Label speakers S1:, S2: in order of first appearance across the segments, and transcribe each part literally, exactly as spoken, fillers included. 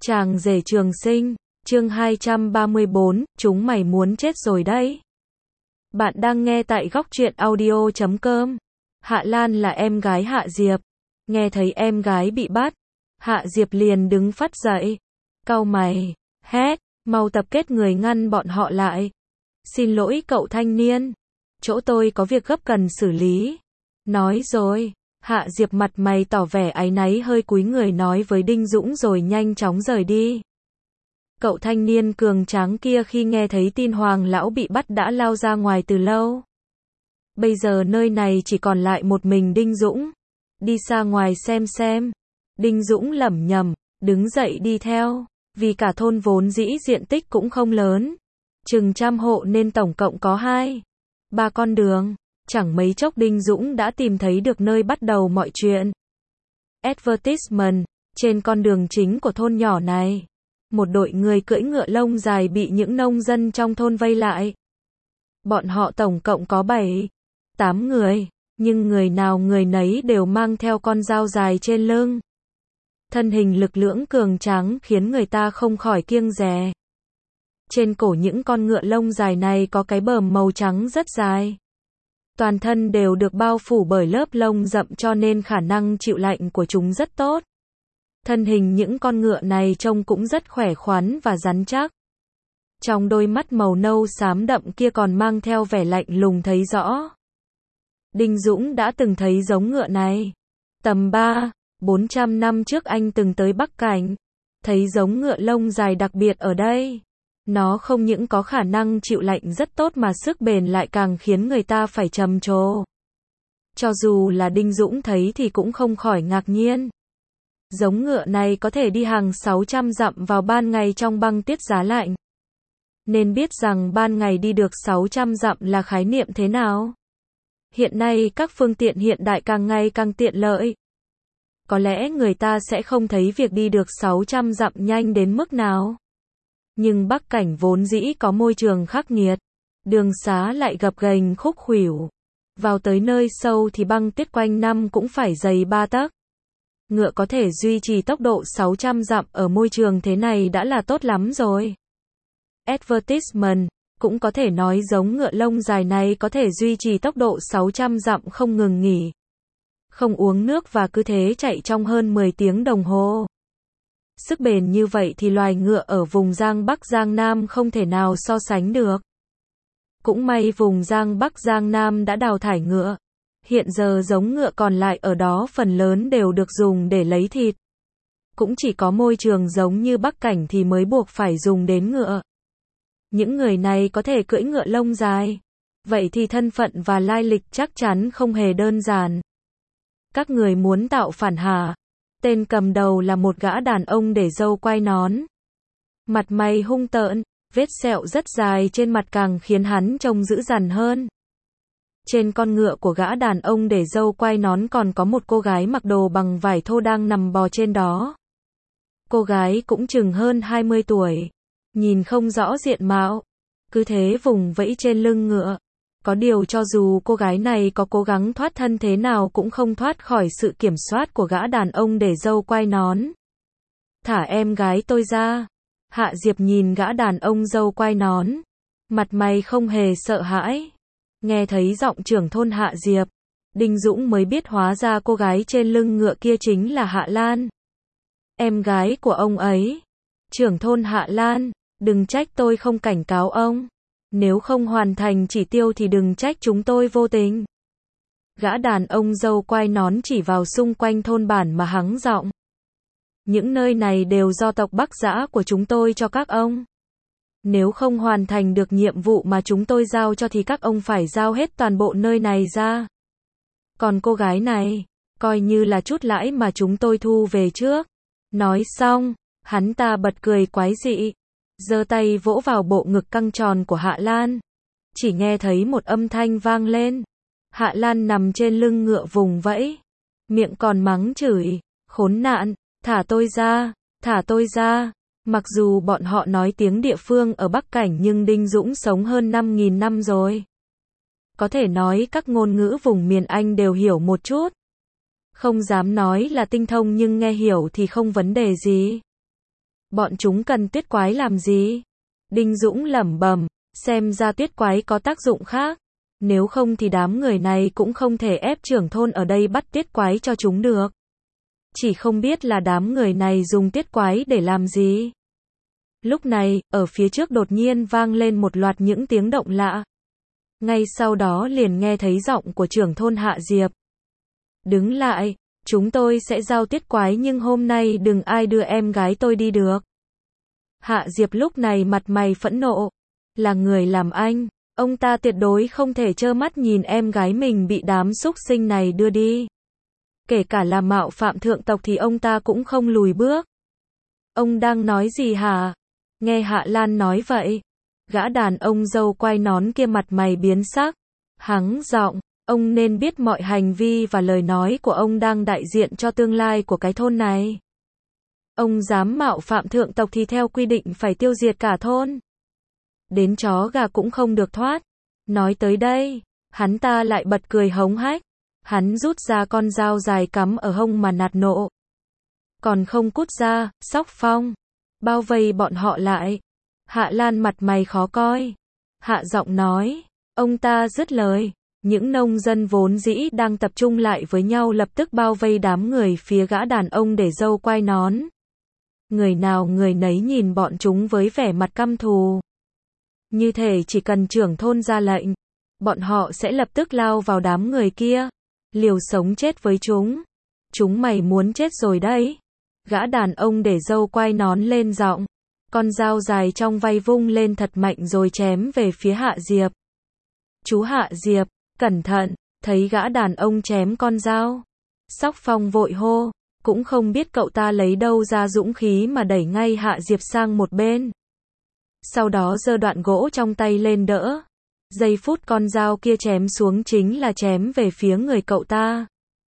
S1: Chàng rể trường sinh, chương hai trăm ba mươi bốn, chúng mày muốn chết rồi đấy. Bạn đang nghe tại góc truyện audio chấm com. Hạ Lan là em gái Hạ Diệp. Nghe thấy em gái bị bắt, Hạ Diệp liền đứng phắt dậy. Cau mày, hét, mau tập kết người ngăn bọn họ lại. Xin lỗi cậu thanh niên, chỗ tôi có việc gấp cần xử lý. Nói rồi, Hạ Diệp mặt mày tỏ vẻ áy náy hơi cúi người nói với Đinh Dũng rồi nhanh chóng rời đi. Cậu thanh niên cường tráng kia khi nghe thấy tin Hoàng lão bị bắt đã lao ra ngoài từ lâu. Bây giờ nơi này chỉ còn lại một mình Đinh Dũng. Đi xa ngoài xem xem. Đinh Dũng lẩm nhẩm, đứng dậy đi theo. Vì cả thôn vốn dĩ diện tích cũng không lớn, chừng trăm hộ nên tổng cộng có hai, ba con đường. Chẳng mấy chốc Đinh Dũng đã tìm thấy được nơi bắt đầu mọi chuyện. Advertisement, trên con đường chính của thôn nhỏ này, một đội người cưỡi ngựa lông dài bị những nông dân trong thôn vây lại. Bọn họ tổng cộng có bảy, tám người, nhưng người nào người nấy đều mang theo con dao dài trên lưng. Thân hình lực lưỡng cường tráng khiến người ta không khỏi kiêng dè. Trên cổ những con ngựa lông dài này có cái bờm màu trắng rất dài. Toàn thân đều được bao phủ bởi lớp lông rậm cho nên khả năng chịu lạnh của chúng rất tốt. Thân hình những con ngựa này trông cũng rất khỏe khoắn và rắn chắc. Trong đôi mắt màu nâu xám đậm kia còn mang theo vẻ lạnh lùng thấy rõ. Đinh Dũng đã từng thấy giống ngựa này. Tầm ba, bốn trăm năm trước anh từng tới Bắc Cảnh, thấy giống ngựa lông dài đặc biệt ở đây. Nó không những có khả năng chịu lạnh rất tốt mà sức bền lại càng khiến người ta phải trầm trồ. Cho dù là Đinh Dũng thấy thì cũng không khỏi ngạc nhiên. Giống ngựa này có thể đi hàng sáu trăm dặm vào ban ngày trong băng tiết giá lạnh. Nên biết rằng ban ngày đi được sáu trăm dặm là khái niệm thế nào. Hiện nay các phương tiện hiện đại càng ngày càng tiện lợi. Có lẽ người ta sẽ không thấy việc đi được sáu trăm dặm nhanh đến mức nào. Nhưng Bắc Cảnh vốn dĩ có môi trường khắc nghiệt, đường xá lại gập ghềnh khúc khuỷu. Vào tới nơi sâu thì băng tuyết quanh năm cũng phải dày ba tấc. Ngựa có thể duy trì tốc độ sáu trăm dặm ở môi trường thế này đã là tốt lắm rồi. Advertisement, cũng có thể nói giống ngựa lông dài này có thể duy trì tốc độ sáu trăm dặm không ngừng nghỉ. Không uống nước và cứ thế chạy trong hơn mười tiếng đồng hồ. Sức bền như vậy thì loài ngựa ở vùng Giang Bắc Giang Nam không thể nào so sánh được. Cũng may vùng Giang Bắc Giang Nam đã đào thải ngựa. Hiện giờ giống ngựa còn lại ở đó phần lớn đều được dùng để lấy thịt. Cũng chỉ có môi trường giống như Bắc Cảnh thì mới buộc phải dùng đến ngựa. Những người này có thể cưỡi ngựa lông dài. Vậy thì thân phận và lai lịch chắc chắn không hề đơn giản. Các người muốn tạo phản hả? Tên cầm đầu là một gã đàn ông để râu quai nón. Mặt mày hung tợn, vết sẹo rất dài trên mặt càng khiến hắn trông dữ dằn hơn. Trên con ngựa của gã đàn ông để râu quai nón còn có một cô gái mặc đồ bằng vải thô đang nằm bò trên đó. Cô gái cũng chừng hơn hai mươi tuổi, nhìn không rõ diện mạo, cứ thế vùng vẫy trên lưng ngựa. Có điều cho dù cô gái này có cố gắng thoát thân thế nào cũng không thoát khỏi sự kiểm soát của gã đàn ông để râu quai nón. Thả em gái tôi ra. Hạ Diệp nhìn gã đàn ông râu quai nón. Mặt mày không hề sợ hãi. Nghe thấy giọng trưởng thôn Hạ Diệp, Đinh Dũng mới biết hóa ra cô gái trên lưng ngựa kia chính là Hạ Lan. Em gái của ông ấy. Trưởng thôn Hạ Lan, đừng trách tôi không cảnh cáo ông. Nếu không hoàn thành chỉ tiêu thì đừng trách chúng tôi vô tình. Gã đàn ông râu quai nón chỉ vào xung quanh thôn bản mà hắng giọng. Những nơi này đều do tộc Bắc Dã của chúng tôi cho các ông. Nếu không hoàn thành được nhiệm vụ mà chúng tôi giao cho thì các ông phải giao hết toàn bộ nơi này ra. Còn cô gái này, coi như là chút lãi mà chúng tôi thu về trước. Nói xong, hắn ta bật cười quái dị. Giơ tay vỗ vào bộ ngực căng tròn của Hạ Lan. Chỉ nghe thấy một âm thanh vang lên. Hạ Lan nằm trên lưng ngựa vùng vẫy. Miệng còn mắng chửi. Khốn nạn, thả tôi ra, thả tôi ra. Mặc dù bọn họ nói tiếng địa phương ở Bắc Cảnh nhưng Đinh Dũng sống hơn năm nghìn năm rồi. Có thể nói các ngôn ngữ vùng miền Anh đều hiểu một chút. Không dám nói là tinh thông nhưng nghe hiểu thì không vấn đề gì. Bọn chúng cần tuyết quái làm gì? Đinh Dũng lẩm bẩm, xem ra tuyết quái có tác dụng khác. Nếu không thì đám người này cũng không thể ép trưởng thôn ở đây bắt tuyết quái cho chúng được. Chỉ không biết là đám người này dùng tuyết quái để làm gì. Lúc này, ở phía trước đột nhiên vang lên một loạt những tiếng động lạ. Ngay sau đó liền nghe thấy giọng của trưởng thôn Hạ Diệp. Đứng lại, chúng tôi sẽ giao tuyết quái nhưng hôm nay đừng ai đưa em gái tôi đi được. Hạ Diệp lúc này mặt mày phẫn nộ. Là người làm anh, ông ta tuyệt đối không thể trơ mắt nhìn em gái mình bị đám súc sinh này đưa đi. Kể cả là mạo phạm thượng tộc thì ông ta cũng không lùi bước. Ông đang nói gì hả? Nghe Hạ Lan nói vậy, gã đàn ông râu quai nón kia mặt mày biến sắc. Hắng giọng, ông nên biết mọi hành vi và lời nói của ông đang đại diện cho tương lai của cái thôn này. Ông dám mạo phạm thượng tộc thì theo quy định phải tiêu diệt cả thôn. Đến chó gà cũng không được thoát. Nói tới đây, hắn ta lại bật cười hống hách. Hắn rút ra con dao dài cắm ở hông mà nạt nộ. Còn không cút ra, Sóc Phong. Bao vây bọn họ lại. Hạ Lan mặt mày khó coi. Hạ giọng nói. Ông ta dứt lời. Những nông dân vốn dĩ đang tập trung lại với nhau lập tức bao vây đám người phía gã đàn ông để râu quai nón. Người nào người nấy nhìn bọn chúng với vẻ mặt căm thù. Như thể chỉ cần trưởng thôn ra lệnh, bọn họ sẽ lập tức lao vào đám người kia, liều sống chết với chúng. Chúng mày muốn chết rồi đấy. Gã đàn ông để râu quai nón lên giọng, con dao dài trong vai vung lên thật mạnh rồi chém về phía Hạ Diệp. Chú Hạ Diệp, cẩn thận, thấy gã đàn ông chém con dao. Sóc Phong vội hô, cũng không biết cậu ta lấy đâu ra dũng khí mà đẩy ngay Hạ Diệp sang một bên. Sau đó giơ đoạn gỗ trong tay lên đỡ. Giây phút con dao kia chém xuống chính là chém về phía người cậu ta.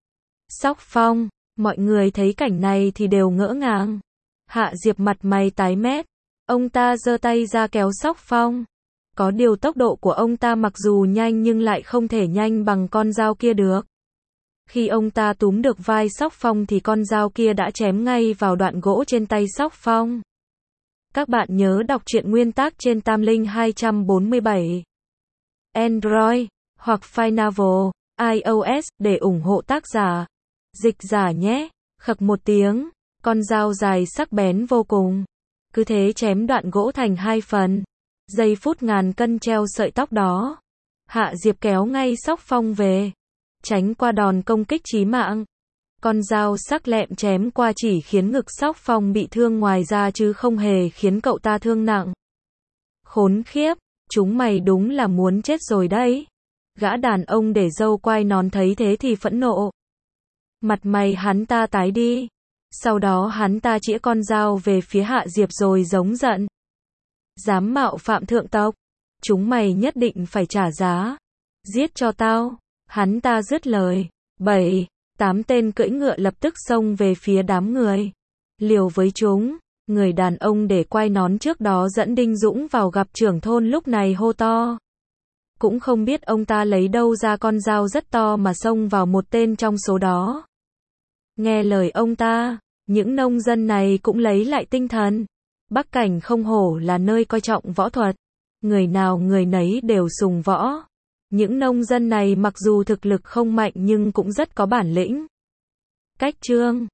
S1: Sóc Phong, mọi người thấy cảnh này thì đều ngỡ ngàng. Hạ Diệp mặt mày tái mét. Ông ta giơ tay ra kéo Sóc Phong. Có điều tốc độ của ông ta mặc dù nhanh nhưng lại không thể nhanh bằng con dao kia được. Khi ông ta túm được vai Sóc Phong thì con dao kia đã chém ngay vào đoạn gỗ trên tay Sóc Phong. Các bạn nhớ đọc truyện nguyên tác trên Tam Linh hai bốn bảy, Android, hoặc Filenavel, iOS, để ủng hộ tác giả. Dịch giả nhé. Khập một tiếng, con dao dài sắc bén vô cùng. Cứ thế chém đoạn gỗ thành hai phần. Giây phút ngàn cân treo sợi tóc đó. Hạ Diệp kéo ngay Sóc Phong về. Tránh qua đòn công kích chí mạng. Con dao sắc lẹm chém qua chỉ khiến ngực Sóc Phong bị thương ngoài ra chứ không hề khiến cậu ta thương nặng. Khốn khiếp, chúng mày đúng là muốn chết rồi đấy. Gã đàn ông để râu quai nón thấy thế thì phẫn nộ. Mặt mày hắn ta tái đi. Sau đó hắn ta chĩa con dao về phía Hạ Diệp rồi giống giận. Dám mạo phạm thượng tộc, chúng mày nhất định phải trả giá. Giết cho tao. Hắn ta dứt lời. Bảy, tám tên cưỡi ngựa lập tức xông về phía đám người. Liều với chúng. Người đàn ông để quai nón trước đó dẫn Đinh Dũng vào gặp trưởng thôn lúc này hô to. Cũng không biết ông ta lấy đâu ra con dao rất to mà xông vào một tên trong số đó. Nghe lời ông ta, những nông dân này cũng lấy lại tinh thần. Bắc Cảnh không hổ là nơi coi trọng võ thuật. Người nào người nấy đều sùng võ. Những nông dân này mặc dù thực lực không mạnh nhưng cũng rất có bản lĩnh. Cách chương